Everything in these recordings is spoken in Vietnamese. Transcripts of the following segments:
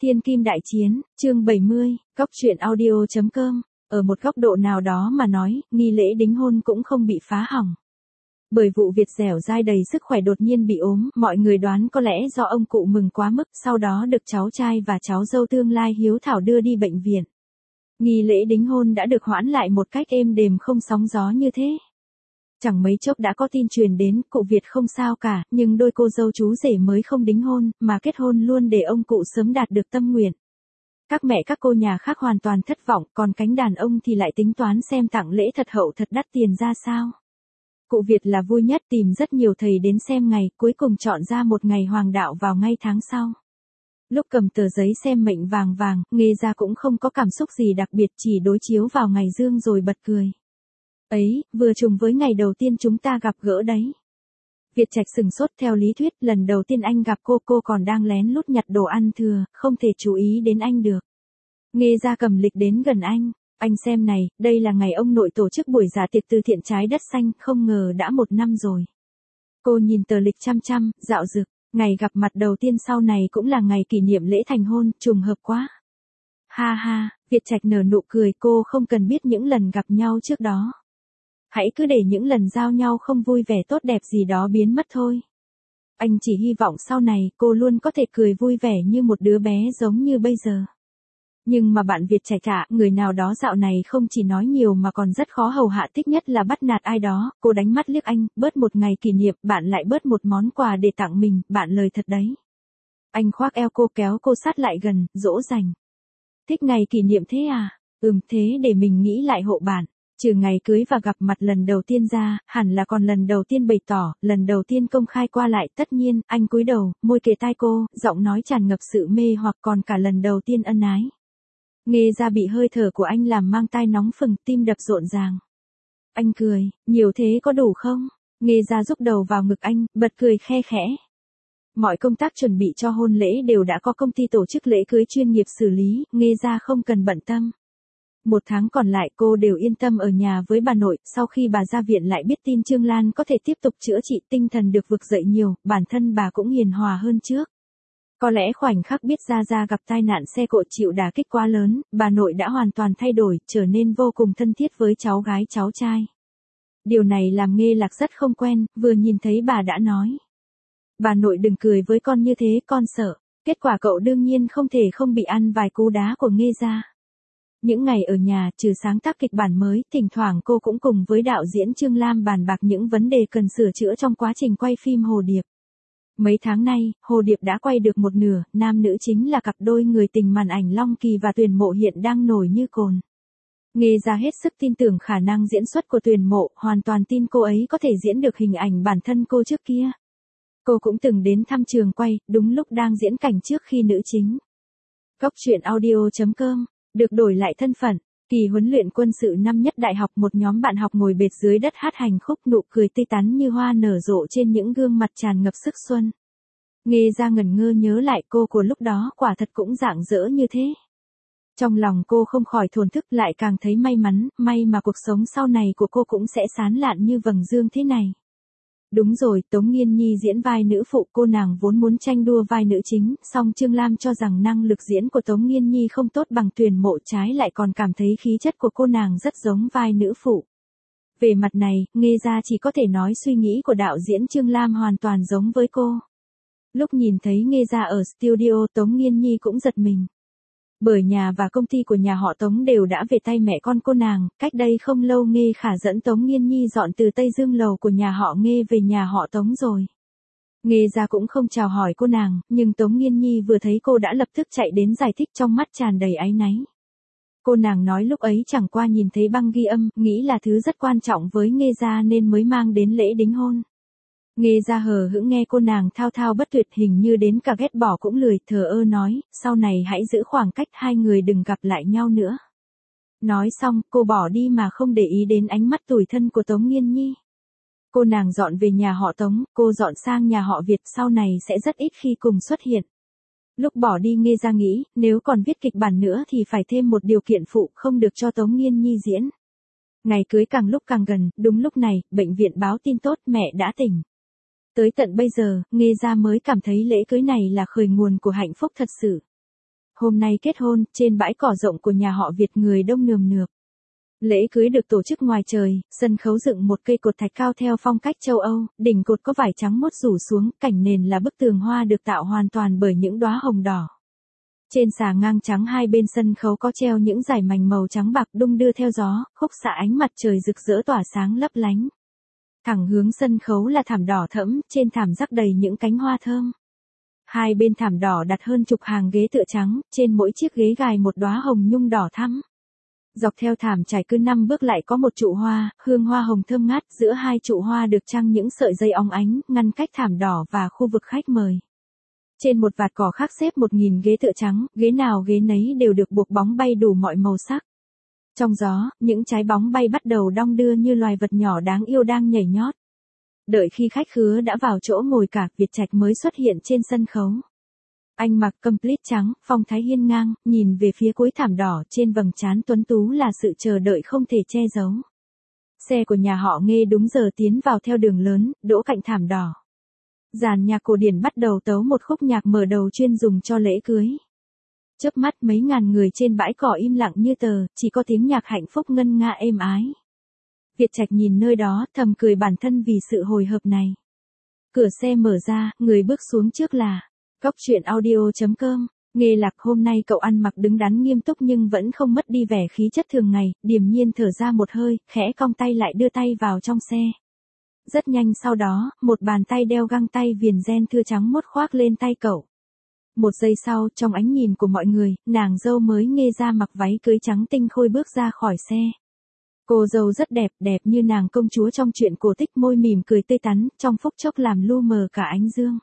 Thiên Kim Đại Chiến, chương 70, Cóc truyện audio.com. Ở một góc độ nào đó mà nói, nghi lễ đính hôn cũng không bị phá hỏng. Bởi vụ Việt dẻo dai đầy sức khỏe đột nhiên bị ốm, mọi người đoán có lẽ do ông cụ mừng quá mức, sau đó được cháu trai và cháu dâu tương lai hiếu thảo đưa đi bệnh viện. Nghi lễ đính hôn đã được hoãn lại một cách êm đềm không sóng gió như thế. Chẳng mấy chốc đã có tin truyền đến, cụ Việt không sao cả, nhưng đôi cô dâu chú rể mới không đính hôn, mà kết hôn luôn để ông cụ sớm đạt được tâm nguyện. Các mẹ các cô nhà khác hoàn toàn thất vọng, còn cánh đàn ông thì lại tính toán xem tặng lễ thật hậu thật đắt tiền ra sao. Cụ Việt là vui nhất, tìm rất nhiều thầy đến xem ngày, cuối cùng chọn ra một ngày hoàng đạo vào ngay tháng sau. Lúc cầm tờ giấy xem mệnh vàng vàng, Nghê Gia cũng không có cảm xúc gì đặc biệt, chỉ đối chiếu vào ngày dương rồi bật cười. Ấy, vừa trùng với ngày đầu tiên chúng ta gặp gỡ đấy. Việt Trạch sừng sốt, theo lý thuyết, lần đầu tiên anh gặp cô còn đang lén lút nhặt đồ ăn thừa, không thể chú ý đến anh được. Nghê Gia cầm lịch đến gần anh xem này, đây là ngày ông nội tổ chức buổi dạ tiệc từ thiện trái đất xanh, không ngờ đã 1 năm rồi. Cô nhìn tờ lịch chăm chăm, dạo dực, ngày gặp mặt đầu tiên sau này cũng là ngày kỷ niệm lễ thành hôn, trùng hợp quá. Ha ha, Việt Trạch nở nụ cười, cô không cần biết những lần gặp nhau trước đó. Hãy cứ để những lần giao nhau không vui vẻ tốt đẹp gì đó biến mất thôi. Anh chỉ hy vọng sau này cô luôn có thể cười vui vẻ như một đứa bé giống như bây giờ. Nhưng mà bạn Việt Trạch ạ, người nào đó dạo này không chỉ nói nhiều mà còn rất khó hầu hạ, thích nhất là bắt nạt ai đó. Cô đánh mắt liếc anh, bớt một ngày kỷ niệm, bạn lại bớt một món quà để tặng mình, bạn lời thật đấy. Anh khoác eo cô, kéo cô sát lại gần, dỗ dành. Thích ngày kỷ niệm thế à? Thế để mình nghĩ lại hộ bạn. Trừ ngày cưới và gặp mặt lần đầu tiên ra, hẳn là còn lần đầu tiên bày tỏ, lần đầu tiên công khai qua lại. Tất nhiên, anh cúi đầu, môi kề tai cô, giọng nói tràn ngập sự mê hoặc, còn cả lần đầu tiên ân ái. Nghê Gia bị hơi thở của anh làm mang tai nóng phừng, tim đập rộn ràng. Anh cười, nhiều thế có đủ không? Nghê Gia rúc đầu vào ngực anh, bật cười khe khẽ. Mọi công tác chuẩn bị cho hôn lễ đều đã có công ty tổ chức lễ cưới chuyên nghiệp xử lý, Nghê Gia không cần bận tâm. 1 tháng còn lại cô đều yên tâm ở nhà với bà nội. Sau khi bà ra viện lại biết tin Trương Lan có thể tiếp tục chữa trị, tinh thần được vực dậy nhiều, bản thân bà cũng hiền hòa hơn trước. Có lẽ khoảnh khắc biết Gia gặp tai nạn xe cộ chịu đả kích quá lớn, bà nội đã hoàn toàn thay đổi, trở nên vô cùng thân thiết với cháu gái cháu trai. Điều này làm Nghê Lạc rất không quen, vừa nhìn thấy bà đã nói. Bà nội đừng cười với con như thế, con sợ. Kết quả cậu đương nhiên không thể không bị ăn vài cú đá của Nghê Gia. Những ngày ở nhà, trừ sáng tác kịch bản mới, thỉnh thoảng cô cũng cùng với đạo diễn Trương Lam bàn bạc những vấn đề cần sửa chữa trong quá trình quay phim Hồ Điệp. Mấy tháng nay, Hồ Điệp đã quay được một nửa, nam nữ chính là cặp đôi người tình màn ảnh Long Kỳ và Tuyền Mộ hiện đang nổi như cồn. Nghê Gia hết sức tin tưởng khả năng diễn xuất của Tuyền Mộ, hoàn toàn tin cô ấy có thể diễn được hình ảnh bản thân cô trước kia. Cô cũng từng đến thăm trường quay, đúng lúc đang diễn cảnh trước khi nữ chính. Cóc truyện audio.com. Được đổi lại thân phận, kỳ huấn luyện quân sự năm nhất đại học, một nhóm bạn học ngồi bệt dưới đất hát hành khúc, nụ cười tươi tắn như hoa nở rộ trên những gương mặt tràn ngập sức xuân. Nghê Gia ngẩn ngơ nhớ lại cô của lúc đó, quả thật cũng rạng rỡ như thế. Trong lòng cô không khỏi thổn thức, lại càng thấy may mắn, may mà cuộc sống sau này của cô cũng sẽ sáng lạn như vầng dương thế này. Đúng rồi, Tống Nghiên Nhi diễn vai nữ phụ, cô nàng vốn muốn tranh đua vai nữ chính, song Trương Lam cho rằng năng lực diễn của Tống Nghiên Nhi không tốt bằng Tuyền Mộ, trái lại còn cảm thấy khí chất của cô nàng rất giống vai nữ phụ. Về mặt này, Nghê Gia chỉ có thể nói suy nghĩ của đạo diễn Trương Lam hoàn toàn giống với cô. Lúc nhìn thấy Nghê Gia ở studio, Tống Nghiên Nhi cũng giật mình. Bởi nhà và công ty của nhà họ Tống đều đã về tay mẹ con cô nàng, cách đây không lâu Nghê Khả dẫn Tống Nghiên Nhi dọn từ Tây Dương lầu của nhà họ Nghê về nhà họ Tống rồi. Nghê Gia cũng không chào hỏi cô nàng, nhưng Tống Nghiên Nhi vừa thấy cô đã lập tức chạy đến giải thích, trong mắt tràn đầy áy náy. Cô nàng nói lúc ấy chẳng qua nhìn thấy băng ghi âm, nghĩ là thứ rất quan trọng với Nghê Gia nên mới mang đến lễ đính hôn. Nghê Gia hờ hững nghe cô nàng thao thao bất tuyệt, hình như đến cả ghét bỏ cũng lười, thờ ơ nói, sau này hãy giữ khoảng cách, hai người đừng gặp lại nhau nữa. Nói xong, cô bỏ đi mà không để ý đến ánh mắt tủi thân của Tống Nghiên Nhi. Cô nàng dọn về nhà họ Tống, cô dọn sang nhà họ Việt, sau này sẽ rất ít khi cùng xuất hiện. Lúc bỏ đi Nghê Gia nghĩ, nếu còn viết kịch bản nữa thì phải thêm một điều kiện phụ, không được cho Tống Nghiên Nhi diễn. Ngày cưới càng lúc càng gần, đúng lúc này, bệnh viện báo tin tốt, mẹ đã tỉnh. Tới tận bây giờ, Nghê Gia mới cảm thấy lễ cưới này là khởi nguồn của hạnh phúc thật sự. hôm nay kết hôn, trên bãi cỏ rộng của nhà họ Việt người đông nườm nượp. Lễ cưới được tổ chức ngoài trời, sân khấu dựng một cây cột thạch cao theo phong cách châu Âu, đỉnh cột có vải trắng mốt rủ xuống, cảnh nền là bức tường hoa được tạo hoàn toàn bởi những đóa hồng đỏ. Trên xà ngang trắng hai bên sân khấu có treo những dải mảnh màu trắng bạc đung đưa theo gió, khúc xạ ánh mặt trời rực rỡ tỏa sáng lấp lánh. Thẳng hướng sân khấu là thảm đỏ thẫm, trên thảm rắc đầy những cánh hoa thơm. Hai bên thảm đỏ đặt hơn chục hàng ghế tựa trắng, trên mỗi chiếc ghế gài một đóa hồng nhung đỏ thắm. Dọc theo thảm trải cứ 5 bước lại có một trụ hoa, hương hoa hồng thơm ngát, giữa hai trụ hoa được trăng những sợi dây óng ánh, ngăn cách thảm đỏ và khu vực khách mời. Trên một vạt cỏ khác xếp 1.000 ghế tựa trắng, ghế nào ghế nấy đều được buộc bóng bay đủ mọi màu sắc. Trong gió, những trái bóng bay bắt đầu đong đưa như loài vật nhỏ đáng yêu đang nhảy nhót. Đợi khi khách khứa đã vào chỗ ngồi cả, Việt Trạch mới xuất hiện trên sân khấu. Anh mặc complete trắng, phong thái hiên ngang, nhìn về phía cuối thảm đỏ, trên vầng trán tuấn tú là sự chờ đợi không thể che giấu. Xe của nhà họ Nghê đúng giờ tiến vào theo đường lớn, đỗ cạnh thảm đỏ. Dàn nhạc cổ điển bắt đầu tấu một khúc nhạc mở đầu chuyên dùng cho lễ cưới. Chớp mắt mấy ngàn người trên bãi cỏ im lặng như tờ, chỉ có tiếng nhạc hạnh phúc ngân nga êm ái. Việt Trạch nhìn nơi đó, thầm cười bản thân vì sự hồi hộp này. Cửa xe mở ra, người bước xuống trước là Cóc truyện audio.com. Nghê Lạc hôm nay cậu ăn mặc đứng đắn nghiêm túc nhưng vẫn không mất đi vẻ khí chất thường ngày, điềm nhiên thở ra một hơi, khẽ cong tay lại đưa tay vào trong xe. Rất nhanh sau đó, một bàn tay đeo găng tay viền ren thưa trắng mốt khoác lên tay cậu. Một giây sau, trong ánh nhìn của mọi người, nàng dâu mới Nghê Gia mặc váy cưới trắng tinh khôi bước ra khỏi xe. Cô dâu rất đẹp, đẹp như nàng công chúa trong truyện cổ tích, môi mỉm cười tươi tắn, trong phút chốc làm lu mờ cả ánh dương.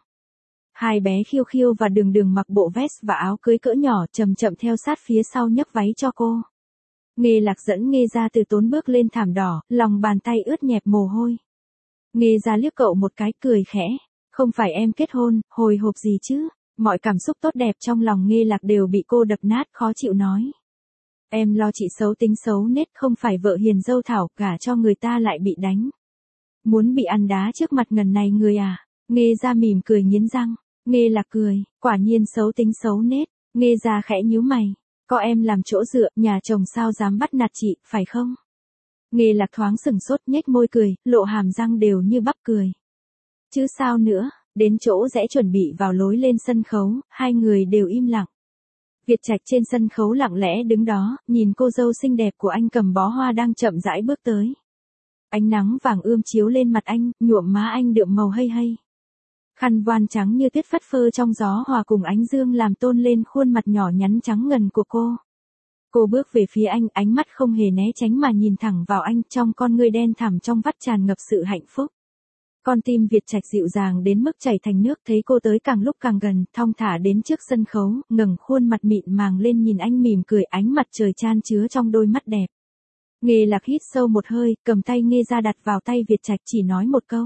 Hai bé Khiêu Khiêu và Đường Đường mặc bộ vest và áo cưới cỡ nhỏ, chậm chậm theo sát phía sau nhấc váy cho cô. Nghê Lạc dẫn Nghê Gia từ tốn bước lên thảm đỏ, lòng bàn tay ướt nhẹp mồ hôi. Nghê Gia liếc cậu một cái, cười khẽ. Không phải em kết hôn, hồi hộp gì chứ? Mọi cảm xúc tốt đẹp trong lòng Nghê Lạc đều bị cô đập nát, khó chịu nói. Em lo chị xấu tính xấu nết, không phải vợ hiền dâu thảo, gả cho người ta lại bị đánh. Muốn bị ăn đá trước mặt ngần này người à? Nghê Gia mỉm cười nghiến răng. Nghê Lạc cười, quả nhiên xấu tính xấu nết. Nghê Gia khẽ nhíu mày. Có em làm chỗ dựa, nhà chồng sao dám bắt nạt chị, phải không? Nghê Lạc thoáng sừng sốt, nhếch môi cười, lộ hàm răng đều như bắp cười. Chứ sao nữa? Đến chỗ rẽ chuẩn bị vào lối lên sân khấu, hai người đều im lặng. Việt Trạch trên sân khấu lặng lẽ đứng đó, nhìn cô dâu xinh đẹp của anh cầm bó hoa đang chậm rãi bước tới. Ánh nắng vàng ươm chiếu lên mặt anh, nhuộm má anh đượm màu hây hây. Khăn voan trắng như tuyết phất phơ trong gió hòa cùng ánh dương làm tôn lên khuôn mặt nhỏ nhắn trắng ngần của cô. Cô bước về phía anh, ánh mắt không hề né tránh mà nhìn thẳng vào anh, trong con ngươi đen thẳm trong vắt tràn ngập sự hạnh phúc. Con tim Việt Trạch dịu dàng đến mức chảy thành nước, thấy cô tới càng lúc càng gần, thong thả đến trước sân khấu, ngẩng khuôn mặt mịn màng lên nhìn anh mỉm cười, ánh mặt trời chan chứa trong đôi mắt đẹp. Nghê Lạc hít sâu một hơi, cầm tay Nghê Gia đặt vào tay Việt Trạch, chỉ nói một câu.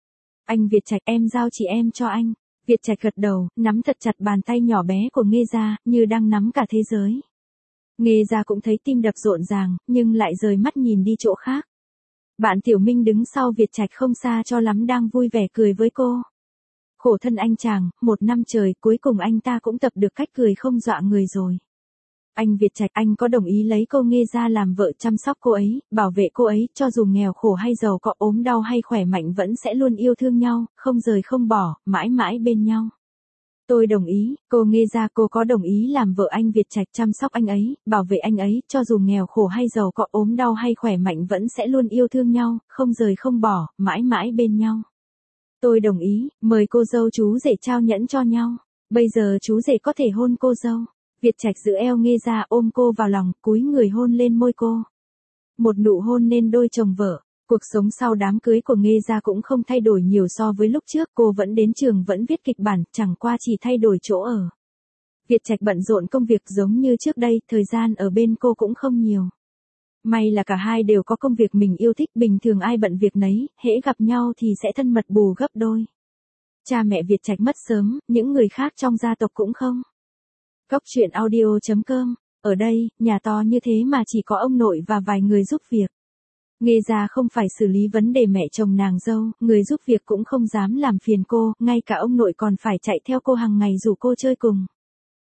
Anh Việt Trạch, em giao chị em cho anh. Việt Trạch gật đầu, nắm thật chặt bàn tay nhỏ bé của Nghê Gia, như đang nắm cả thế giới. Nghê Gia cũng thấy tim đập rộn ràng, nhưng lại rời mắt nhìn đi chỗ khác. Bạn Tiểu Minh đứng sau Việt Trạch không xa cho lắm đang vui vẻ cười với cô. Khổ thân anh chàng, 1 năm trời, cuối cùng anh ta cũng tập được cách cười không dọa người rồi. Anh Việt Trạch, anh có đồng ý lấy cô Nghê Gia làm vợ, chăm sóc cô ấy, bảo vệ cô ấy, cho dù nghèo khổ hay giàu, có ốm đau hay khỏe mạnh vẫn sẽ luôn yêu thương nhau, không rời không bỏ, mãi mãi bên nhau. Tôi đồng ý, cô Nghê Gia, cô có đồng ý làm vợ anh Việt Trạch, chăm sóc anh ấy, bảo vệ anh ấy, cho dù nghèo khổ hay giàu, có ốm đau hay khỏe mạnh vẫn sẽ luôn yêu thương nhau, không rời không bỏ, mãi mãi bên nhau. Tôi đồng ý, mời cô dâu chú rể trao nhẫn cho nhau. Bây giờ chú rể có thể hôn cô dâu. Việt Trạch giữ eo Nghê Gia, ôm cô vào lòng, cúi người hôn lên môi cô. Một nụ hôn nên đôi chồng vợ. Cuộc sống sau đám cưới của Nghê Gia cũng không thay đổi nhiều so với lúc trước, cô vẫn đến trường, vẫn viết kịch bản, chẳng qua chỉ thay đổi chỗ ở. Việt Trạch bận rộn công việc giống như trước đây, thời gian ở bên cô cũng không nhiều. May là cả hai đều có công việc mình yêu thích, bình thường ai bận việc nấy, hễ gặp nhau thì sẽ thân mật bù gấp đôi. Cha mẹ Việt Trạch mất sớm, những người khác trong gia tộc cũng không. Cóc truyện audio.com, ở đây, nhà to như thế mà chỉ có ông nội và vài người giúp việc. Nghê Gia không phải xử lý vấn đề mẹ chồng nàng dâu, người giúp việc cũng không dám làm phiền cô, ngay cả ông nội còn phải chạy theo cô hàng ngày rủ cô chơi cùng.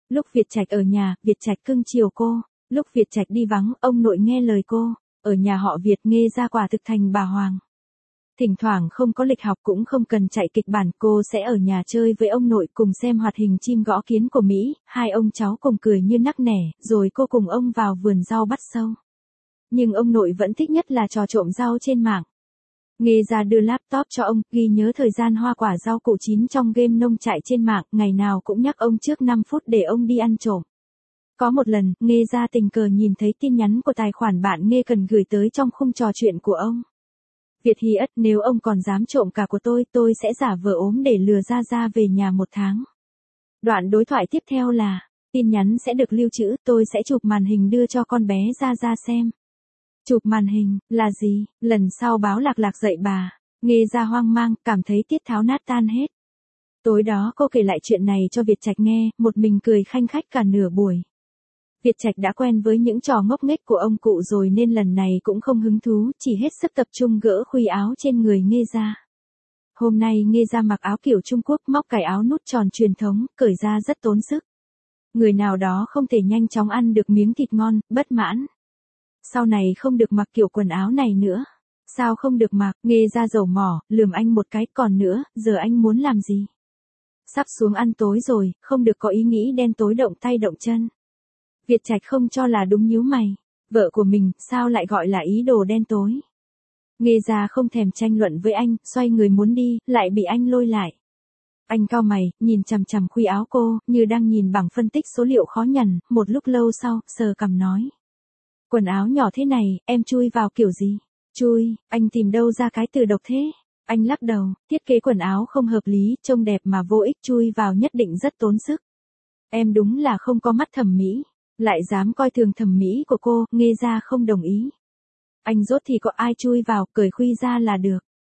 Lúc Việt Trạch ở nhà, Việt Trạch cưng chiều cô. Lúc Việt Trạch đi vắng, ông nội nghe lời cô. Ở nhà họ Việt Nghê ra quả thực thành bà hoàng. Thỉnh thoảng không có lịch học cũng không cần chạy kịch bản, cô sẽ ở nhà chơi với ông nội cùng xem hoạt hình chim gõ kiến của Mỹ, hai ông cháu cùng cười như nắc nẻ, rồi cô cùng ông vào vườn rau bắt sâu. Nhưng ông nội vẫn thích nhất là trò trộm rau trên mạng. Nghê ra đưa laptop cho ông, ghi nhớ thời gian hoa quả rau củ chín trong game nông trại trên mạng, ngày nào cũng nhắc ông trước 5 phút để ông đi ăn trộm. Có một lần, Nghê ra tình cờ nhìn thấy tin nhắn của tài khoản bạn Nghê cần gửi tới trong khung trò chuyện của ông. Việt Hy ất, nếu ông còn dám trộm cả của tôi sẽ giả vờ ốm để lừa ra về nhà 1 tháng. Đoạn đối thoại tiếp theo là, tin nhắn sẽ được lưu trữ, tôi sẽ chụp màn hình đưa cho con bé ra xem. Chụp màn hình, là gì? Lần sau báo Lạc Lạc dậy bà. Nghê ra hoang mang, cảm thấy tiết tháo nát tan hết. Tối đó cô kể lại chuyện này cho Việt Trạch nghe, một mình cười khanh khách cả nửa buổi. Việt Trạch đã quen với những trò ngốc nghếch của ông cụ rồi nên lần này cũng không hứng thú, chỉ hết sức tập trung gỡ khuy áo trên người Nghê ra. Hôm nay Nghê ra mặc áo kiểu Trung Quốc, móc cài áo nút tròn truyền thống, cởi ra rất tốn sức. Người nào đó không thể nhanh chóng ăn được miếng thịt ngon, bất mãn. Sau này không được mặc kiểu quần áo này nữa. Sao không được mặc? Nghê ra dầu mỏ, lườm anh một cái, còn nữa, giờ anh muốn làm gì? Sắp xuống ăn tối rồi, không được có ý nghĩ đen tối động tay động chân. Việt Trạch không cho là đúng, nhíu mày. Vợ của mình, sao lại gọi là ý đồ đen tối? Nghê ra không thèm tranh luận với anh, xoay người muốn đi, lại bị anh lôi lại. Anh cau mày, nhìn chằm chằm khuy áo cô, như đang nhìn bảng phân tích số liệu khó nhằn, một lúc lâu sau, sờ cằm nói. Quần áo nhỏ thế này, em chui vào kiểu gì? Chui, anh tìm đâu ra cái từ độc thế? Anh lắc đầu, thiết kế quần áo không hợp lý, trông đẹp mà vô ích, chui vào nhất định rất tốn sức. Em đúng là không có mắt thẩm mỹ. Lại dám coi thường thẩm mỹ của cô, Nghê ra không đồng ý. Anh rốt thì có ai chui vào, cởi khuy ra là được.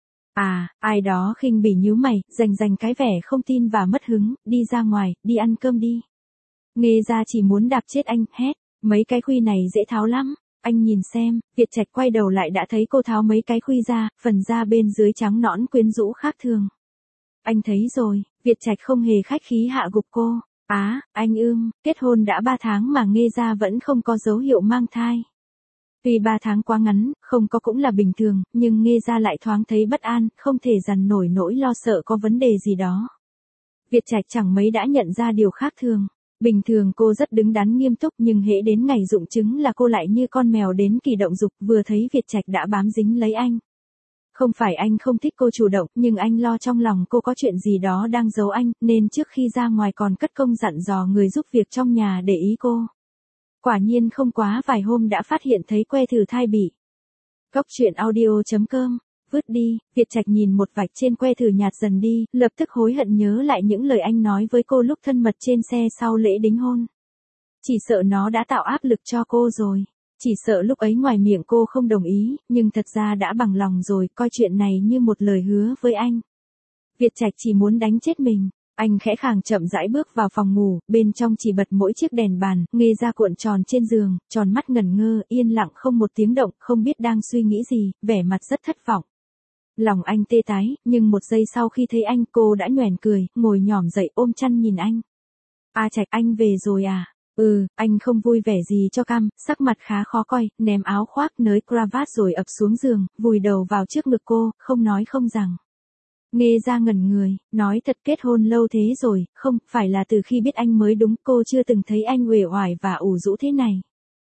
À, ai đó khinh bỉ nhíu mày, dành cái vẻ không tin và mất hứng, đi ra ngoài, đi ăn cơm đi. Nghê ra chỉ muốn đạp chết anh, hét, mấy cái khuy này dễ tháo lắm. Anh nhìn xem, Việt Trạch quay đầu lại đã thấy cô tháo mấy cái khuy ra, phần da bên dưới trắng nõn quyến rũ khác thường. Anh thấy rồi, Việt Trạch không hề khách khí hạ gục cô. Anh kết hôn đã 3 tháng mà Nghê ra vẫn không có dấu hiệu mang thai. Tuy 3 tháng quá ngắn, không có cũng là bình thường, nhưng Nghê ra lại thoáng thấy bất an, không thể dằn nổi nỗi lo sợ có vấn đề gì đó. Việt Trạch chẳng mấy đã nhận ra điều khác thường. Bình thường cô rất đứng đắn nghiêm túc nhưng hễ đến ngày rụng trứng là cô lại như con mèo đến kỳ động dục, vừa thấy Việt Trạch đã bám dính lấy anh. Không phải anh không thích cô chủ động, nhưng anh lo trong lòng cô có chuyện gì đó đang giấu anh, nên trước khi ra ngoài còn cất công dặn dò người giúp việc trong nhà để ý cô. Quả nhiên không quá vài hôm đã phát hiện thấy que thử thai bị. Cóc truyện audio.com, vứt đi, Việt Trạch nhìn một vạch trên que thử nhạt dần đi, lập tức hối hận nhớ lại những lời anh nói với cô lúc thân mật trên xe sau lễ đính hôn. Chỉ sợ nó đã tạo áp lực cho cô rồi. Chỉ sợ lúc ấy ngoài miệng cô không đồng ý, nhưng thật ra đã bằng lòng rồi, coi chuyện này như một lời hứa với anh. Việt Trạch chỉ muốn đánh chết mình. Anh khẽ khàng chậm rãi bước vào phòng ngủ, bên trong chỉ bật mỗi chiếc đèn bàn, Nghê ra cuộn tròn trên giường, tròn mắt ngẩn ngơ, yên lặng không một tiếng động, không biết đang suy nghĩ gì, vẻ mặt rất thất vọng. Lòng anh tê tái, nhưng một giây sau khi thấy anh, cô đã nhoẻn cười, ngồi nhỏm dậy ôm chăn nhìn anh. Trạch, anh về rồi à? Anh không vui vẻ gì cho cam, sắc mặt khá khó coi, ném áo khoác nới cravat rồi ập xuống giường, vùi đầu vào trước ngực cô, không nói không rằng. Nghê ra ngẩn người, nói thật kết hôn lâu thế rồi, không, phải là từ khi biết anh mới đúng, cô chưa từng thấy anh uể oải và ủ rũ thế này.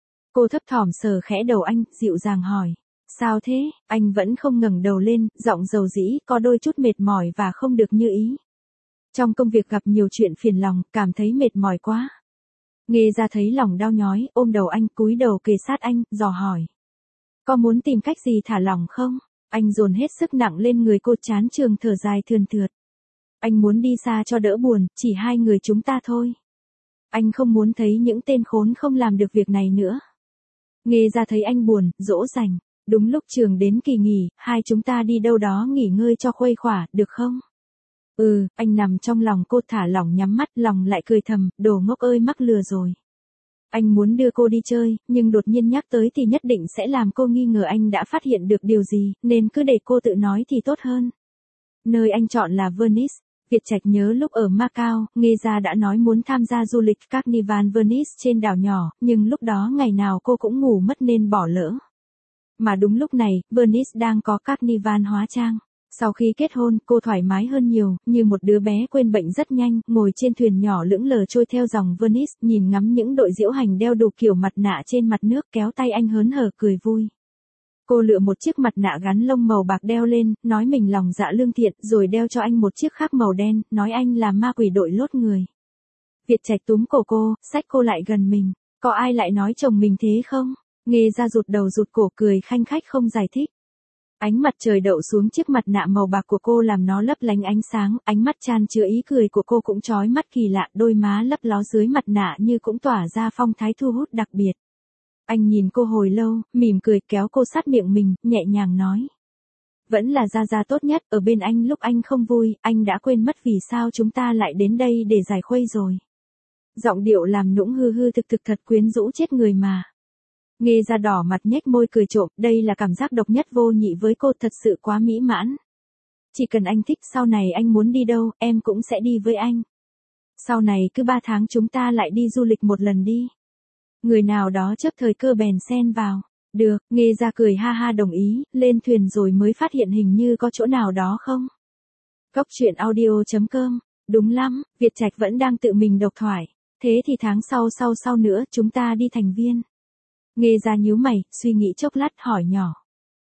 Cô thấp thỏm sờ khẽ đầu anh, dịu dàng hỏi. Sao thế? Anh vẫn không ngẩng đầu lên, giọng dầu dĩ, có đôi chút mệt mỏi và không được như ý. Trong công việc gặp nhiều chuyện phiền lòng, cảm thấy mệt mỏi quá. Nghê ra thấy lòng đau nhói, ôm đầu anh, cúi đầu kề sát anh, dò hỏi. Có muốn tìm cách gì thả lỏng không? Anh dồn hết sức nặng lên người cô, chán trường thở dài thườn thượt. Anh muốn đi xa cho đỡ buồn, chỉ hai người chúng ta thôi. Anh không muốn thấy những tên khốn không làm được việc này nữa. Nghê ra thấy anh buồn, dỗ dành. Đúng lúc trường đến kỳ nghỉ, hai chúng ta đi đâu đó nghỉ ngơi cho khuây khỏa, được không? Anh nằm trong lòng cô, thả lỏng nhắm mắt, lòng lại cười thầm, đồ ngốc ơi, mắc lừa rồi. Anh muốn đưa cô đi chơi, nhưng đột nhiên nhắc tới thì nhất định sẽ làm cô nghi ngờ anh đã phát hiện được điều gì, nên cứ để cô tự nói thì tốt hơn. Nơi anh chọn là Venice. Việt Trạch nhớ lúc ở Macau, Nghê Gia đã nói muốn tham gia du lịch Carnival Venice trên đảo nhỏ, nhưng lúc đó ngày nào cô cũng ngủ mất nên bỏ lỡ. Mà đúng lúc này, Venice đang có Carnival hóa trang. Sau khi kết hôn, cô thoải mái hơn nhiều, như một đứa bé quên bệnh rất nhanh, ngồi trên thuyền nhỏ lững lờ trôi theo dòng Venice, nhìn ngắm những đội diễu hành đeo đủ kiểu mặt nạ trên mặt nước, kéo tay anh hớn hở cười vui. Cô lựa một chiếc mặt nạ gắn lông màu bạc đeo lên, nói mình lòng dạ lương thiện, rồi đeo cho anh một chiếc khác màu đen, nói anh là ma quỷ đội lốt người. Việt Trạch túm cổ cô, xách cô lại gần mình. Có ai lại nói chồng mình thế không? Nghê Gia rụt đầu rụt cổ cười khanh khách không giải thích. Ánh mặt trời đậu xuống chiếc mặt nạ màu bạc của cô làm nó lấp lánh ánh sáng, ánh mắt chan chứa ý cười của cô cũng chói mắt kỳ lạ, đôi má lấp ló dưới mặt nạ như cũng tỏa ra phong thái thu hút đặc biệt. Anh nhìn cô hồi lâu, mỉm cười kéo cô sát miệng mình, nhẹ nhàng nói. Vẫn là Gia Gia tốt nhất, ở bên anh lúc anh không vui, anh đã quên mất vì sao chúng ta lại đến đây để giải khuây rồi. Giọng điệu làm nũng hư hư thực thực thật quyến rũ chết người mà. Nghê Gia đỏ mặt nhếch môi cười trộm, đây là cảm giác độc nhất vô nhị với cô, thật sự quá mỹ mãn. Chỉ cần anh thích, sau này anh muốn đi đâu, em cũng sẽ đi với anh. Sau này cứ 3 tháng chúng ta lại đi du lịch một lần đi. Người nào đó chớp thời cơ bèn xen vào. Được, Nghê Gia cười ha ha đồng ý, lên thuyền rồi mới phát hiện hình như có chỗ nào đó không. Cốc truyện audio.com, đúng lắm, Việt Trạch vẫn đang tự mình độc thoại. Thế thì tháng sau nữa chúng ta đi Thành Viên. Nghê Gia nhíu mày, suy nghĩ chốc lát hỏi nhỏ.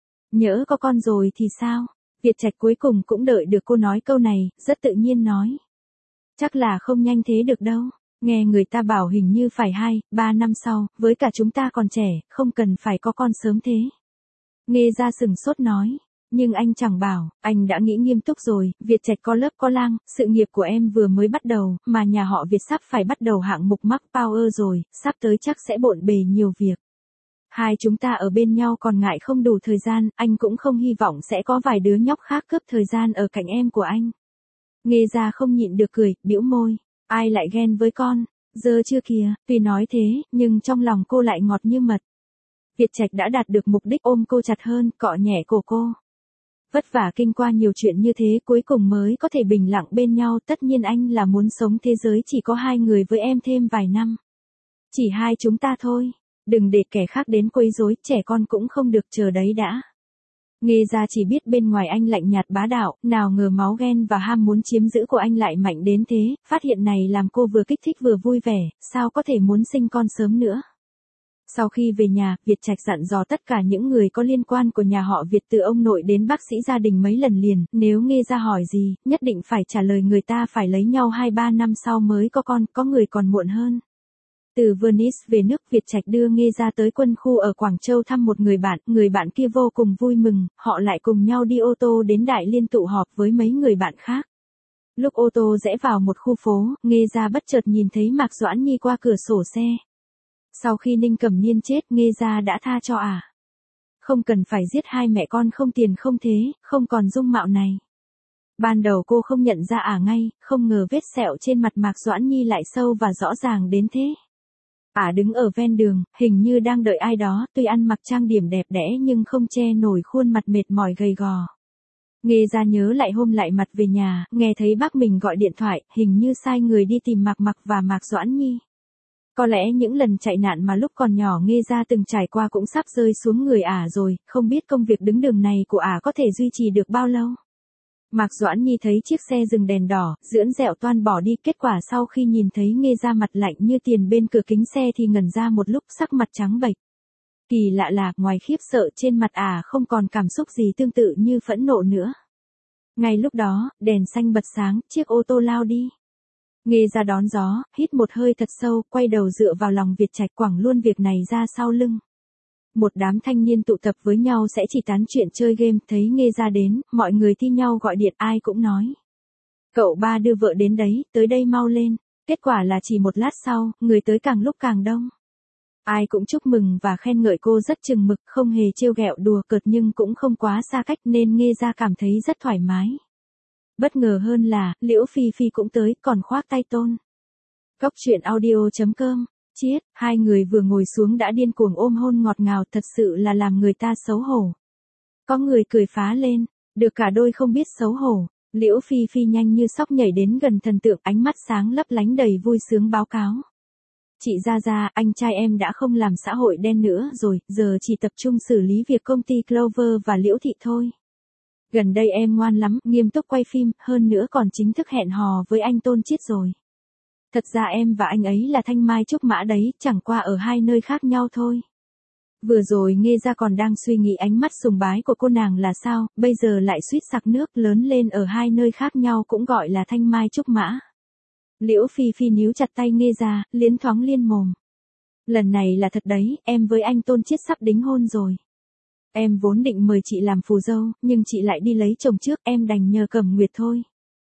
Nhỡ có con rồi thì sao? Việt Trạch cuối cùng cũng đợi được cô nói câu này, rất tự nhiên nói. Chắc là không nhanh thế được đâu. Nghe người ta bảo hình như phải 2-3 năm sau, với cả chúng ta còn trẻ, không cần phải có con sớm thế. Nghê Gia sừng sốt nói. Nhưng anh chẳng bảo, anh đã nghĩ nghiêm túc rồi, Việt Trạch có lớp có lang, sự nghiệp của em vừa mới bắt đầu, mà nhà họ Việt sắp phải bắt đầu hạng mục Max Power rồi, sắp tới chắc sẽ bộn bề nhiều việc. Hai chúng ta ở bên nhau còn ngại không đủ thời gian, anh cũng không hy vọng sẽ có vài đứa nhóc khác cướp thời gian ở cạnh em của anh. Nghê Gia không nhịn được cười, bĩu môi. Ai lại ghen với con, giờ chưa kìa, tuy nói thế, nhưng trong lòng cô lại ngọt như mật. Việt Trạch đã đạt được mục đích ôm cô chặt hơn, cọ nhẹ cổ cô. Vất vả kinh qua nhiều chuyện như thế cuối cùng mới có thể bình lặng bên nhau, tất nhiên anh là muốn sống thế giới chỉ có 2 người với em thêm vài năm. Chỉ 2 chúng ta thôi, đừng để kẻ khác đến quấy rối, trẻ con cũng không được, chờ đấy đã. Nghê Gia chỉ biết bên ngoài anh lạnh nhạt bá đạo, nào ngờ máu ghen và ham muốn chiếm giữ của anh lại mạnh đến thế, phát hiện này làm cô vừa kích thích vừa vui vẻ, sao có thể muốn sinh con sớm nữa. Sau khi về nhà, Việt Trạch dặn dò tất cả những người có liên quan của nhà họ Việt từ ông nội đến bác sĩ gia đình mấy lần liền, nếu Nghê Gia hỏi gì, nhất định phải trả lời người ta phải lấy nhau 2-3 năm sau mới có con, có người còn muộn hơn. Từ Venice về nước, Việt Trạch đưa Nghê Gia tới quân khu ở Quảng Châu thăm một người bạn kia vô cùng vui mừng, họ lại cùng nhau đi ô tô đến Đại Liên tụ họp với mấy người bạn khác. Lúc ô tô rẽ vào một khu phố, Nghê Gia bất chợt nhìn thấy Mạc Doãn Nhi qua cửa sổ xe. Sau khi Ninh Cẩm Niên chết, Nghê Gia đã tha cho ả. Không cần phải giết hai mẹ con không tiền không thế, không còn dung mạo này. Ban đầu cô không nhận ra ả ngay, không ngờ vết sẹo trên mặt Mạc Doãn Nhi lại sâu và rõ ràng đến thế. Ả đứng ở ven đường, hình như đang đợi ai đó, tuy ăn mặc trang điểm đẹp đẽ nhưng không che nổi khuôn mặt mệt mỏi gầy gò. Nghê Gia nhớ lại hôm lại mặt về nhà, nghe thấy bác mình gọi điện thoại, hình như sai người đi tìm Mạc và Mạc Doãn Nhi. Có lẽ những lần chạy nạn mà lúc còn nhỏ Nghê Gia từng trải qua cũng sắp rơi xuống người ả rồi, không biết công việc đứng đường này của ả có thể duy trì được bao lâu. Mạc Doãn Nhi thấy chiếc xe dừng đèn đỏ, dưỡng dẹo toan bỏ đi, kết quả sau khi nhìn thấy Nghê Gia mặt lạnh như tiền bên cửa kính xe thì ngẩn ra một lúc, sắc mặt trắng bệch. Kỳ lạ là, ngoài khiếp sợ trên mặt ả không còn cảm xúc gì tương tự như phẫn nộ nữa. Ngay lúc đó, đèn xanh bật sáng, chiếc ô tô lao đi. Nghê Gia đón gió, hít một hơi thật sâu, quay đầu dựa vào lòng Việt Trạch, quẳng luôn việc này ra sau lưng. Một đám thanh niên tụ tập với nhau sẽ chỉ tán chuyện chơi game, thấy Nghê Gia đến, mọi người thi nhau gọi điện, ai cũng nói. Cậu ba đưa vợ đến đấy, tới đây mau lên. Kết quả là chỉ một lát sau, người tới càng lúc càng đông. Ai cũng chúc mừng và khen ngợi cô rất chừng mực, không hề trêu ghẹo đùa cợt nhưng cũng không quá xa cách nên Nghê Gia cảm thấy rất thoải mái. Bất ngờ hơn là, Liễu Phi Phi cũng tới, còn khoác tay Tôn. Cốc truyện audio.com, chiết, hai người vừa ngồi xuống đã điên cuồng ôm hôn ngọt ngào, thật sự là làm người ta xấu hổ. Có người cười phá lên, được cả đôi không biết xấu hổ. Liễu Phi Phi nhanh như sóc nhảy đến gần thần tượng, ánh mắt sáng lấp lánh đầy vui sướng báo cáo. Chị Gia, anh trai em đã không làm xã hội đen nữa rồi, giờ chỉ tập trung xử lý việc công ty Clover và Liễu Thị thôi. Gần đây em ngoan lắm, nghiêm túc quay phim, hơn nữa còn chính thức hẹn hò với anh Tôn Chiết rồi. Thật ra em và anh ấy là thanh mai trúc mã đấy, chẳng qua ở hai nơi khác nhau thôi. Vừa rồi Nghê Gia còn đang suy nghĩ ánh mắt sùng bái của cô nàng là sao, bây giờ lại suýt sặc nước, lớn lên ở hai nơi khác nhau cũng gọi là thanh mai trúc mã. Liễu Phi Phi níu chặt tay Nghê Gia, liến thoáng liên mồm. Lần này là thật đấy, em với anh Tôn Chiết sắp đính hôn rồi. Em vốn định mời chị làm phù dâu, nhưng chị lại đi lấy chồng trước, em đành nhờ Cẩm Nguyệt thôi.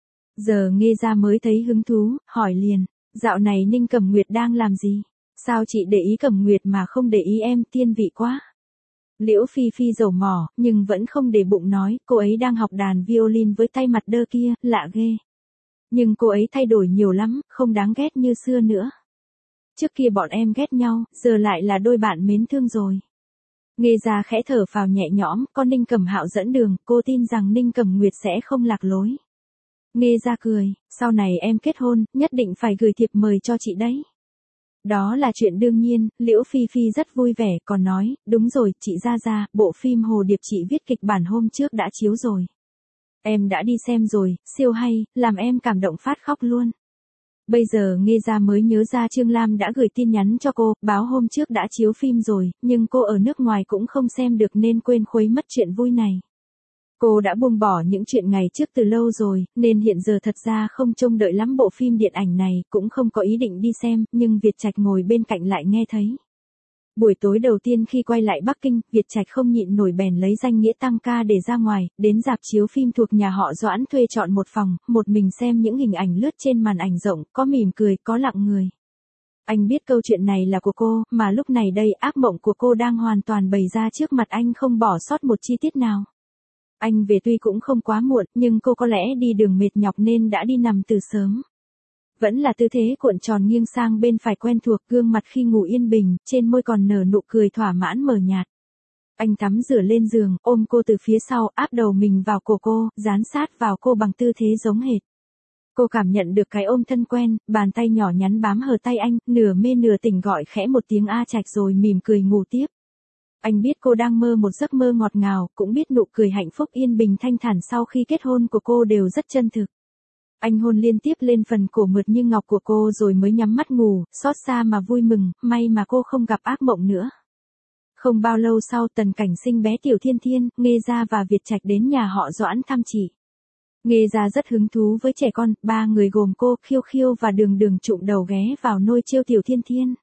Giờ Nghê Gia mới thấy hứng thú, hỏi liền, dạo này Ninh Cẩm Nguyệt đang làm gì? Sao chị để ý Cẩm Nguyệt mà không để ý em, thiên vị quá. Liễu Phi Phi dầu mỏ, nhưng vẫn không để bụng nói, cô ấy đang học đàn violin với tay mặt đơ kia, lạ ghê. Nhưng cô ấy thay đổi nhiều lắm, không đáng ghét như xưa nữa. Trước kia bọn em ghét nhau, giờ lại là đôi bạn mến thương rồi. Nghê Gia khẽ thở phào nhẹ nhõm, có Ninh Cẩm Hạo dẫn đường, cô tin rằng Ninh Cẩm Nguyệt sẽ không lạc lối. Nghê Gia cười, sau này em kết hôn, nhất định phải gửi thiệp mời cho chị đấy. Đó là chuyện đương nhiên, Liễu Phi Phi rất vui vẻ, còn nói, đúng rồi, chị Gia, bộ phim Hồ Điệp chị viết kịch bản hôm trước đã chiếu rồi. Em đã đi xem rồi, siêu hay, làm em cảm động phát khóc luôn. Bây giờ Nghê Gia mới nhớ ra Trương Lam đã gửi tin nhắn cho cô, báo hôm trước đã chiếu phim rồi, nhưng cô ở nước ngoài cũng không xem được nên quên khuấy mất chuyện vui này. Cô đã buông bỏ những chuyện ngày trước từ lâu rồi, nên hiện giờ thật ra không trông đợi lắm bộ phim điện ảnh này, cũng không có ý định đi xem, nhưng Việt Trạch ngồi bên cạnh lại nghe thấy. Buổi tối đầu tiên khi quay lại Bắc Kinh, Việt Trạch không nhịn nổi bèn lấy danh nghĩa tăng ca để ra ngoài, đến rạp chiếu phim thuộc nhà họ Doãn thuê chọn một phòng, một mình xem những hình ảnh lướt trên màn ảnh rộng, có mỉm cười, có lặng người. Anh biết câu chuyện này là của cô, mà lúc này đây ác mộng của cô đang hoàn toàn bày ra trước mặt anh không bỏ sót một chi tiết nào. Anh về tuy cũng không quá muộn, nhưng cô có lẽ đi đường mệt nhọc nên đã đi nằm từ sớm. Vẫn là tư thế cuộn tròn nghiêng sang bên phải quen thuộc, gương mặt khi ngủ yên bình, trên môi còn nở nụ cười thỏa mãn mờ nhạt. Anh tắm rửa lên giường, ôm cô từ phía sau, áp đầu mình vào cổ cô, dán sát vào cô bằng tư thế giống hệt. Cô cảm nhận được cái ôm thân quen, bàn tay nhỏ nhắn bám hở tay anh, nửa mê nửa tỉnh gọi khẽ một tiếng A Trạch rồi mỉm cười ngủ tiếp. Anh biết cô đang mơ một giấc mơ ngọt ngào, cũng biết nụ cười hạnh phúc yên bình thanh thản sau khi kết hôn của cô đều rất chân thực. Anh hôn liên tiếp lên phần cổ mượt như ngọc của cô rồi mới nhắm mắt ngủ, xót xa mà vui mừng, may mà cô không gặp ác mộng nữa. Không bao lâu sau Tần Cảnh sinh bé Tiểu Thiên Thiên, Nghê Gia và Việt Trạch đến nhà họ Doãn thăm chị. Nghê Gia rất hứng thú với trẻ con, ba người gồm cô, Khiêu Khiêu và Đường Đường trụm đầu ghé vào nôi trêu Tiểu Thiên Thiên.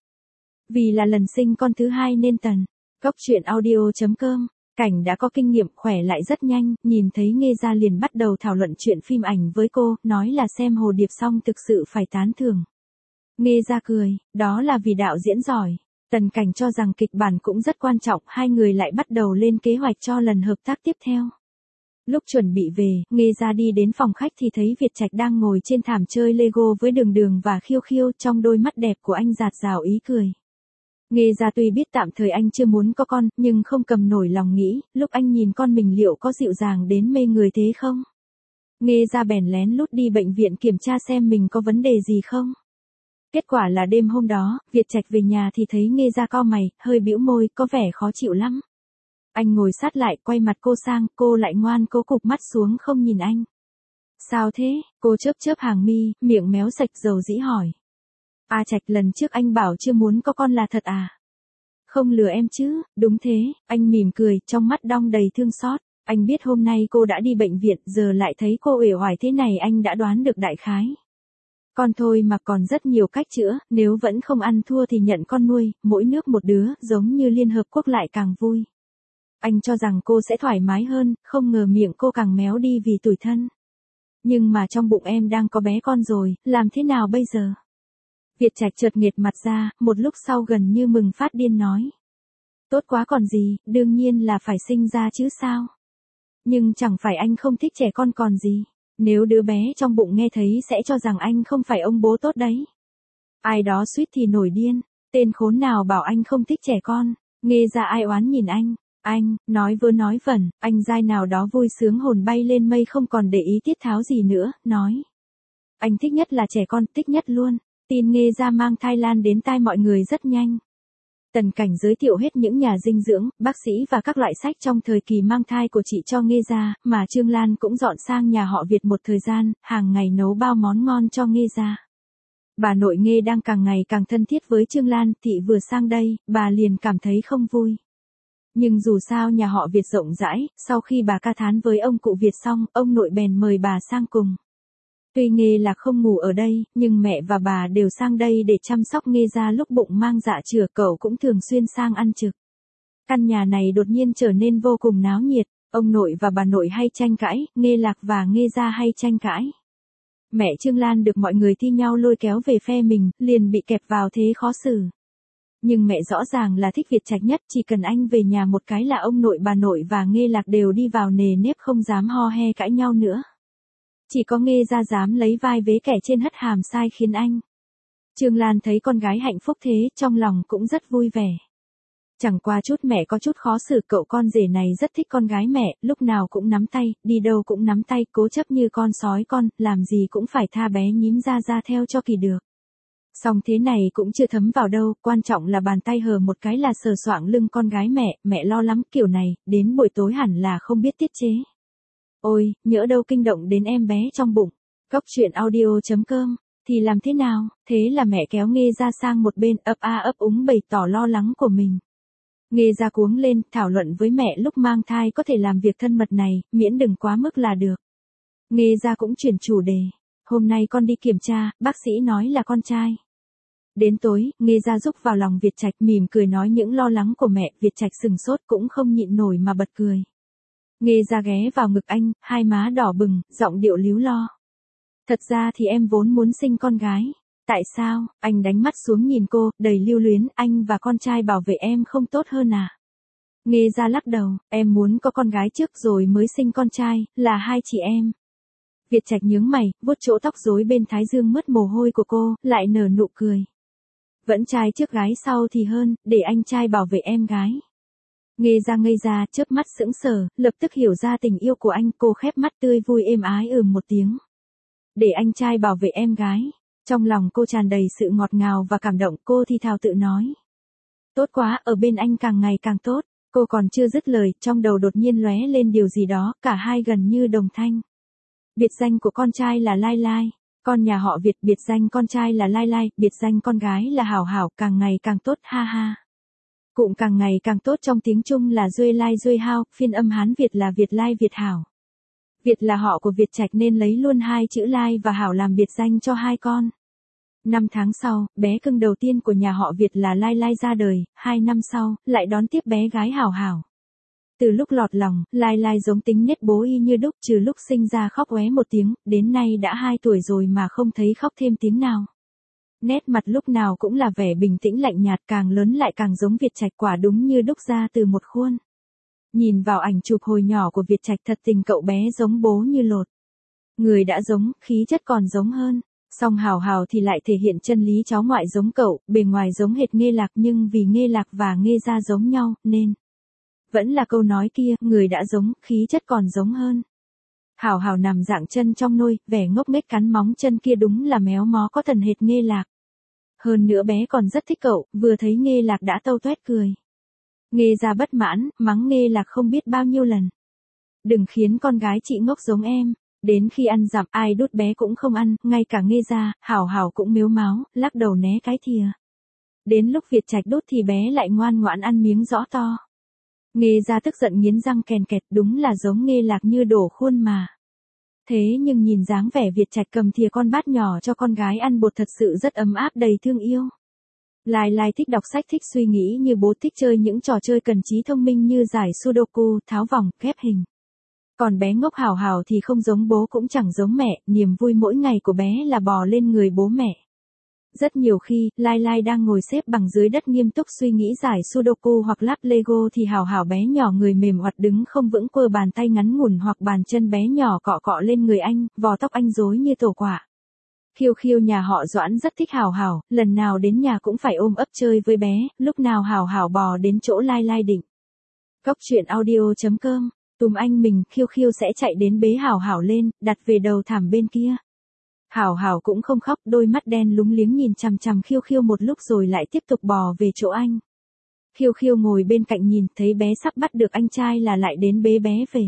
Vì là lần sinh con thứ hai nên Tần. Cốc truyện audio.com, Cảnh đã có kinh nghiệm khỏe lại rất nhanh, nhìn thấy Nghê Gia liền bắt đầu thảo luận chuyện phim ảnh với cô, nói là xem Hồ Điệp xong thực sự phải tán thưởng. Nghê Gia cười, đó là vì đạo diễn giỏi. Tần Cảnh cho rằng kịch bản cũng rất quan trọng, hai người lại bắt đầu lên kế hoạch cho lần hợp tác tiếp theo. Lúc chuẩn bị về, Nghê Gia đi đến phòng khách thì thấy Việt Trạch đang ngồi trên thảm chơi Lego với Đường Đường và Khiêu Khiêu, trong đôi mắt đẹp của anh rạt rào ý cười. Nghê Gia tuy biết tạm thời anh chưa muốn có con, nhưng không cầm nổi lòng nghĩ, lúc anh nhìn con mình liệu có dịu dàng đến mê người thế không? Nghê Gia bèn lén lút đi bệnh viện kiểm tra xem mình có vấn đề gì không. Kết quả là đêm hôm đó, Việt Trạch về nhà thì thấy Nghê Gia cau mày, hơi bĩu môi, có vẻ khó chịu lắm. Anh ngồi sát lại, quay mặt cô sang, cô lại ngoan cố cụp mắt xuống không nhìn anh. Sao thế? Cô chớp chớp hàng mi, miệng méo sạch dầu dĩ hỏi. A Trạch, lần trước anh bảo chưa muốn có con là thật à? Không lừa em chứ? Đúng thế, anh mỉm cười, trong mắt đong đầy thương xót. Anh biết hôm nay cô đã đi bệnh viện, giờ lại thấy cô uể oải thế này anh đã đoán được đại khái. Con thôi mà còn rất nhiều cách chữa, nếu vẫn không ăn thua thì nhận con nuôi, mỗi nước một đứa, giống như Liên Hợp Quốc lại càng vui. Anh cho rằng cô sẽ thoải mái hơn, không ngờ miệng cô càng méo đi vì tủi thân. Nhưng mà trong bụng em đang có bé con rồi, làm thế nào bây giờ? Việt Trạch chợt nghệt mặt ra, một lúc sau gần như mừng phát điên nói. Tốt quá còn gì, đương nhiên là phải sinh ra chứ sao. Nhưng chẳng phải anh không thích trẻ con còn gì. Nếu đứa bé trong bụng nghe thấy sẽ cho rằng anh không phải ông bố tốt đấy. Ai đó suýt thì nổi điên, tên khốn nào bảo anh không thích trẻ con, Nghê Gia ai oán nhìn anh. Anh, nói vớ nói vẩn, anh giai nào đó vui sướng hồn bay lên mây không còn để ý tiết tháo gì nữa, nói. Anh thích nhất là trẻ con, thích nhất luôn. Tin Nghê Gia mang thai lan đến tai mọi người rất nhanh. Tần Cảnh giới thiệu hết những nhà dinh dưỡng, bác sĩ và các loại sách trong thời kỳ mang thai của chị cho Nghê Gia, mà Trương Lan cũng dọn sang nhà họ Việt một thời gian, hàng ngày nấu bao món ngon cho Nghê Gia. Bà nội Nghê đang càng ngày càng thân thiết với Trương Lan, thị vừa sang đây, bà liền cảm thấy không vui. Nhưng dù sao nhà họ Việt rộng rãi, sau khi bà ca thán với ông cụ Việt xong, ông nội bèn mời bà sang cùng. Tuy Nghê Lạc không ngủ ở đây, nhưng mẹ và bà đều sang đây để chăm sóc Nghê Gia lúc bụng mang dạ chửa, cậu cũng thường xuyên sang ăn trực. Căn nhà này đột nhiên trở nên vô cùng náo nhiệt, ông nội và bà nội hay tranh cãi, Nghê Lạc và Nghê Gia hay tranh cãi. Mẹ Trương Lan được mọi người thi nhau lôi kéo về phe mình, liền bị kẹp vào thế khó xử. Nhưng mẹ rõ ràng là thích Việt Trạch nhất, chỉ cần anh về nhà một cái là ông nội bà nội và Nghê Lạc đều đi vào nề nếp không dám ho he cãi nhau nữa. Chỉ có Nghê Gia dám lấy vai vế kẻ trên hất hàm sai khiến anh. Trương Lan thấy con gái hạnh phúc thế, trong lòng cũng rất vui vẻ. Chẳng qua chút mẹ có chút khó xử, cậu con rể này rất thích con gái mẹ, lúc nào cũng nắm tay, đi đâu cũng nắm tay, cố chấp như con sói con, làm gì cũng phải tha bé nhím ra theo cho kỳ được. Song thế này cũng chưa thấm vào đâu, quan trọng là bàn tay hờ một cái là sờ soạng lưng con gái mẹ lo lắm kiểu này, đến buổi tối hẳn là không biết tiết chế. Ôi, nhỡ đâu kinh động đến em bé trong bụng. Cóc truyện audio.com, thì làm thế nào? Thế là mẹ kéo Nghê Gia sang một bên, ấp a ấp úng bày tỏ lo lắng của mình. Nghê Gia cuống lên, thảo luận với mẹ lúc mang thai có thể làm việc thân mật này, miễn đừng quá mức là được. Nghê Gia cũng chuyển chủ đề. Hôm nay con đi kiểm tra, bác sĩ nói là con trai. Đến tối, Nghê Gia rúc vào lòng Việt Trạch, mỉm cười nói những lo lắng của mẹ, Việt Trạch sừng sốt cũng không nhịn nổi mà bật cười. Nghê Gia ghé vào ngực anh, hai má đỏ bừng, giọng điệu líu lo. Thật ra thì em vốn muốn sinh con gái. Tại sao? Anh đánh mắt xuống nhìn cô, đầy lưu luyến, anh và con trai bảo vệ em không tốt hơn à? Nghê Gia lắc đầu, em muốn có con gái trước rồi mới sinh con trai, là hai chị em. Việt Trạch nhướng mày, vuốt chỗ tóc rối bên thái dương mướt mồ hôi của cô, lại nở nụ cười. Vẫn trai trước gái sau thì hơn, để anh trai bảo vệ em gái. Nghê Gia ngây ra, chớp mắt sững sờ, lập tức hiểu ra tình yêu của anh, cô khép mắt tươi vui êm ái một tiếng. Để anh trai bảo vệ em gái. Trong lòng cô tràn đầy sự ngọt ngào và cảm động, cô thì thào tự nói. Tốt quá, ở bên anh càng ngày càng tốt. Cô còn chưa dứt lời, trong đầu đột nhiên lóe lên điều gì đó, cả hai gần như đồng thanh. Biệt danh của con trai là Lai Lai. Con nhà họ Việt, biệt danh con trai là Lai Lai, biệt danh con gái là Hảo Hảo, càng ngày càng tốt, ha ha. Cụm càng ngày càng tốt trong tiếng Trung là Duy Lai Duy Hao, phiên âm Hán Việt là Việt Lai Việt Hảo. Việt là họ của Việt Trạch nên lấy luôn hai chữ Lai và Hảo làm biệt danh cho hai con. 5 tháng sau, bé cưng đầu tiên của nhà họ Việt là Lai Lai ra đời, 2 năm sau, lại đón tiếp bé gái Hảo Hảo. Từ lúc lọt lòng, Lai Lai giống tính nết bố y như đúc, trừ lúc sinh ra khóc oé một tiếng, đến nay đã 2 tuổi rồi mà không thấy khóc thêm tiếng nào. Nét mặt lúc nào cũng là vẻ bình tĩnh lạnh nhạt, càng lớn lại càng giống Việt Trạch, quả đúng như đúc ra từ một khuôn. Nhìn vào ảnh chụp hồi nhỏ của Việt Trạch, thật tình cậu bé giống bố như lột. Người đã giống, khí chất còn giống hơn. Song Hảo Hảo thì lại thể hiện chân lý cháu ngoại giống cậu, bề ngoài giống hệt Nghê Lạc, nhưng vì Nghê Lạc và Nghê Gia giống nhau, nên vẫn là câu nói kia, người đã giống, khí chất còn giống hơn. Hảo Hảo nằm dạng chân trong nôi, vẻ ngốc nghếch cắn móng chân kia đúng là méo mó có thần hệt Nghê Lạc. Hơn nữa bé còn rất thích cậu, vừa thấy Nghê Lạc đã tâu toét cười. Nghê Gia bất mãn, mắng Nghê Lạc không biết bao nhiêu lần. Đừng khiến con gái chị ngốc giống em. Đến khi ăn dặm, ai đút bé cũng không ăn, ngay cả Nghê Gia, Hảo Hảo cũng mếu máo, lắc đầu né cái thìa. Đến lúc Việt Trạch đút thì bé lại ngoan ngoãn ăn miếng rõ to. Nghê Gia tức giận nghiến răng kèn kẹt, đúng là giống Nghê Lạc như đổ khuôn mà. Thế nhưng nhìn dáng vẻ Việt Trạch cầm thìa con bát nhỏ cho con gái ăn bột thật sự rất ấm áp, đầy thương yêu. Lai Lai thích đọc sách, thích suy nghĩ như bố, thích chơi những trò chơi cần trí thông minh như giải Sudoku, tháo vòng, ghép hình. Còn bé ngốc Hảo Hảo thì không giống bố cũng chẳng giống mẹ, niềm vui mỗi ngày của bé là bò lên người bố mẹ. Rất nhiều khi, Lai Lai đang ngồi xếp bằng dưới đất nghiêm túc suy nghĩ giải Sudoku hoặc lắp Lego thì Hảo Hảo bé nhỏ người mềm oặt đứng không vững, quơ bàn tay ngắn ngủn hoặc bàn chân bé nhỏ cọ cọ lên người anh, vò tóc anh rối như tổ quả. Khiêu Khiêu nhà họ Doãn rất thích Hảo Hảo, lần nào đến nhà cũng phải ôm ấp chơi với bé, lúc nào Hảo Hảo bò đến chỗ Lai Lai định Cóc truyện audio.com, Tùm anh mình khiêu khiêu sẽ chạy đến bế Hảo Hảo lên, đặt về đầu thảm bên kia. Hảo Hảo cũng không khóc, đôi mắt đen lúng liếng nhìn chằm chằm khiêu khiêu một lúc rồi lại tiếp tục bò về chỗ anh. Khiêu khiêu ngồi bên cạnh nhìn, thấy bé sắp bắt được anh trai là lại đến bế bé về.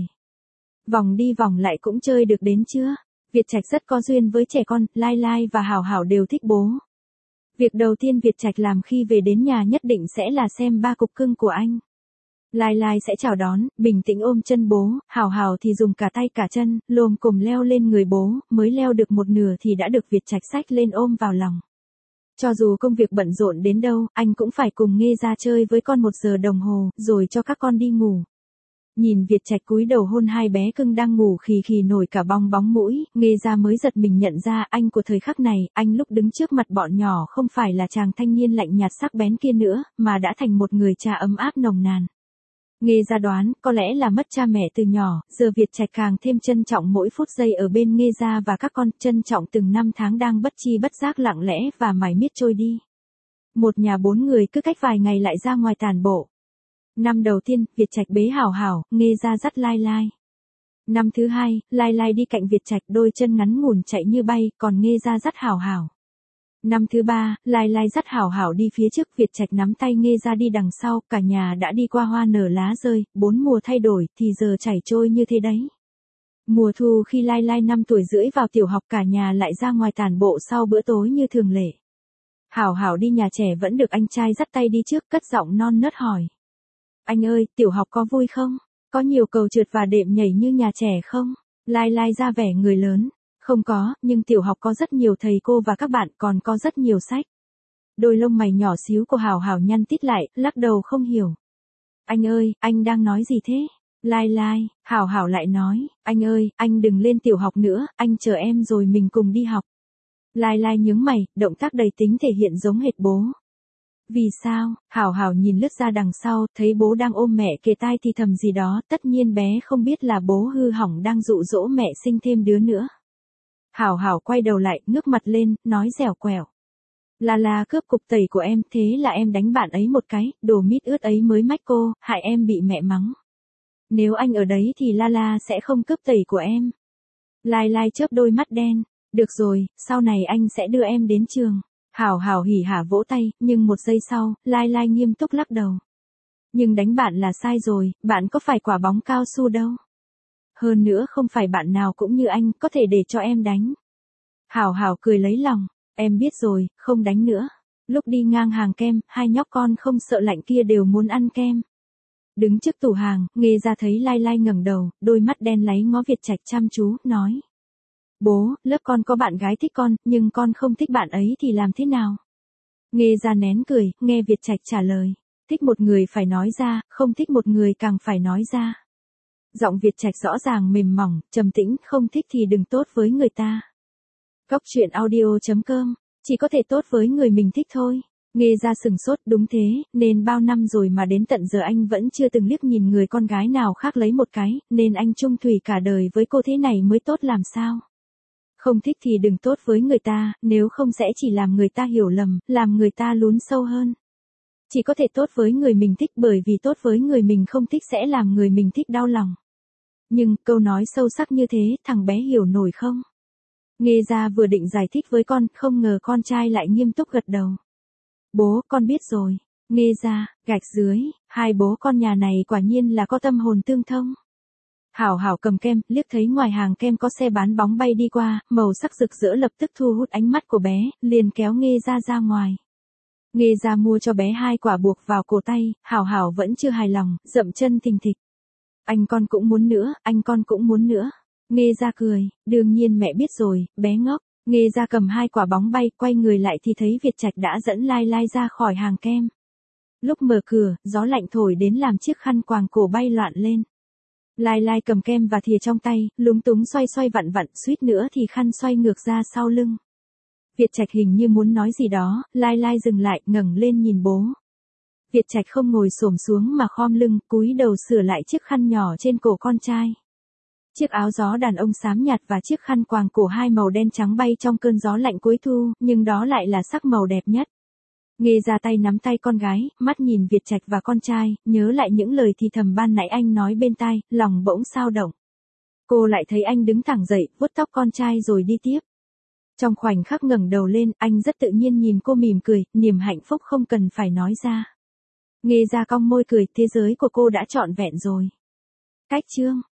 Vòng đi vòng lại cũng chơi được đến chưa? Việt Trạch rất có duyên với trẻ con, Lai Lai và Hảo Hảo đều thích bố. Việc đầu tiên Việt Trạch làm khi về đến nhà nhất định sẽ là xem ba cục cưng của anh. Lai Lai sẽ chào đón, bình tĩnh ôm chân bố, Hảo Hảo thì dùng cả tay cả chân, lồm cồm leo lên người bố, mới leo được một nửa thì đã được Việt Trạch xách lên ôm vào lòng. Cho dù công việc bận rộn đến đâu, anh cũng phải cùng Nghê ra chơi với con 1 giờ đồng hồ, rồi cho các con đi ngủ. Nhìn Việt Trạch cúi đầu hôn hai bé cưng đang ngủ khì khì nổi cả bong bóng mũi, Nghê ra mới giật mình nhận ra anh của thời khắc này, anh lúc đứng trước mặt bọn nhỏ không phải là chàng thanh niên lạnh nhạt sắc bén kia nữa, mà đã thành một người cha ấm áp nồng nàn. Nghê ra đoán, có lẽ là mất cha mẹ từ nhỏ, giờ Việt Trạch càng thêm trân trọng mỗi phút giây ở bên Nghê ra và các con, trân trọng từng năm tháng đang bất chi bất giác lặng lẽ và mải miết trôi đi. Một nhà 4 người cứ cách vài ngày lại ra ngoài tản bộ. Năm đầu tiên, Việt Trạch bế Hảo Hảo, Nghê ra dắt Lai Lai. Năm thứ hai, Lai Lai đi cạnh Việt Trạch, đôi chân ngắn ngủn chạy như bay, còn Nghê ra dắt Hảo Hảo. Năm thứ ba, Lai Lai dắt Hảo Hảo đi phía trước, Việt Trạch nắm tay Nghê ra đi đằng sau, cả nhà đã đi qua hoa nở lá rơi, 4 mùa thay đổi, thì giờ chảy trôi như thế đấy. Mùa thu khi Lai Lai 5 tuổi rưỡi vào tiểu học, cả nhà lại ra ngoài tản bộ sau bữa tối như thường lệ. Hảo Hảo đi nhà trẻ vẫn được anh trai dắt tay đi trước, cất giọng non nớt hỏi. Anh ơi, tiểu học có vui không? Có nhiều cầu trượt và đệm nhảy như nhà trẻ không? Lai Lai ra vẻ người lớn. Không có, nhưng tiểu học có rất nhiều thầy cô và các bạn, còn có rất nhiều sách. Đôi lông mày nhỏ xíu của Hảo Hảo nhăn tít lại, lắc đầu không hiểu. Anh ơi, anh đang nói gì thế? Lai Lai, Hảo Hảo lại nói, anh ơi, anh đừng lên tiểu học nữa, anh chờ em rồi mình cùng đi học. Lai Lai nhướng mày, động tác đầy tính thể hiện giống hệt bố. Vì sao? Hảo Hảo nhìn lướt ra đằng sau, thấy bố đang ôm mẹ kề tai thì thầm gì đó, tất nhiên bé không biết là bố hư hỏng đang dụ dỗ mẹ sinh thêm đứa nữa. Hảo Hảo quay đầu lại, ngước mặt lên, nói dẻo quẹo. Là cướp cục tẩy của em, thế là em đánh bạn ấy một cái, đồ mít ướt ấy mới mách cô, hại em bị mẹ mắng. Nếu anh ở đấy thì La sẽ không cướp tẩy của em. Lai Lai chớp đôi mắt đen. Được rồi, sau này anh sẽ đưa em đến trường. Hảo Hảo hỉ hả vỗ tay, nhưng một giây sau, Lai Lai nghiêm túc lắc đầu. Nhưng đánh bạn là sai rồi, bạn có phải quả bóng cao su đâu. Hơn nữa không phải bạn nào cũng như anh, có thể để cho em đánh. Hảo Hảo cười lấy lòng, em biết rồi, không đánh nữa. Lúc đi ngang hàng kem, hai nhóc con không sợ lạnh kia đều muốn ăn kem. Đứng trước tủ hàng, Nghê ra thấy Lai Lai ngẩng đầu, đôi mắt đen láy ngó Việt Trạch chăm chú, nói. Bố, lớp con có bạn gái thích con, nhưng con không thích bạn ấy thì làm thế nào? Nghê ra nén cười, nghe Việt Trạch trả lời. Thích một người phải nói ra, không thích một người càng phải nói ra. Giọng Việt Trạch rõ ràng mềm mỏng, trầm tĩnh, không thích thì đừng tốt với người ta. Cóc truyện audio.com, chỉ có thể tốt với người mình thích thôi. Nghê ra sừng sốt, đúng thế, nên bao năm rồi mà đến tận giờ anh vẫn chưa từng liếc nhìn người con gái nào khác lấy một cái, nên anh chung thủy cả đời với cô thế này mới tốt làm sao. Không thích thì đừng tốt với người ta, nếu không sẽ chỉ làm người ta hiểu lầm, làm người ta lún sâu hơn. Chỉ có thể tốt với người mình thích, bởi vì tốt với người mình không thích sẽ làm người mình thích đau lòng. Nhưng, câu nói sâu sắc như thế, thằng bé hiểu nổi không? Nghê ra vừa định giải thích với con, không ngờ con trai lại nghiêm túc gật đầu. Bố, con biết rồi. Nghê ra, gạch dưới, hai bố con nhà này quả nhiên là có tâm hồn tương thông. Hảo Hảo cầm kem, liếc thấy ngoài hàng kem có xe bán bóng bay đi qua, màu sắc rực rỡ lập tức thu hút ánh mắt của bé, liền kéo Nghê ra ngoài. Nghê ra mua cho bé 2 quả buộc vào cổ tay, Hảo Hảo vẫn chưa hài lòng, dậm chân thình thịch. Anh con cũng muốn nữa, anh con cũng muốn nữa. Nghê ra cười, đương nhiên mẹ biết rồi, bé ngốc. Nghê ra cầm 2 quả bóng bay, quay người lại thì thấy Việt Trạch đã dẫn Lai Lai ra khỏi hàng kem. Lúc mở cửa, gió lạnh thổi đến làm chiếc khăn quàng cổ bay loạn lên. Lai Lai cầm kem và thìa trong tay, lúng túng xoay vặn, suýt nữa thì khăn xoay ngược ra sau lưng. Việt Trạch hình như muốn nói gì đó, Lai Lai dừng lại, ngẩng lên nhìn bố. Việt Trạch không ngồi xổm xuống mà khom lưng, cúi đầu sửa lại chiếc khăn nhỏ trên cổ con trai. Chiếc áo gió đàn ông xám nhạt và chiếc khăn quàng cổ hai màu đen trắng bay trong cơn gió lạnh cuối thu, nhưng đó lại là sắc màu đẹp nhất. Nghe ra tay nắm tay con gái, mắt nhìn Việt Trạch và con trai, nhớ lại những lời thì thầm ban nãy anh nói bên tai, lòng bỗng xao động. Cô lại thấy anh đứng thẳng dậy, vuốt tóc con trai rồi đi tiếp. Trong khoảnh khắc ngẩng đầu lên, anh rất tự nhiên nhìn cô mỉm cười, niềm hạnh phúc không cần phải nói ra. Nghe ra cong môi cười, thế giới của cô đã trọn vẹn rồi. Cách chương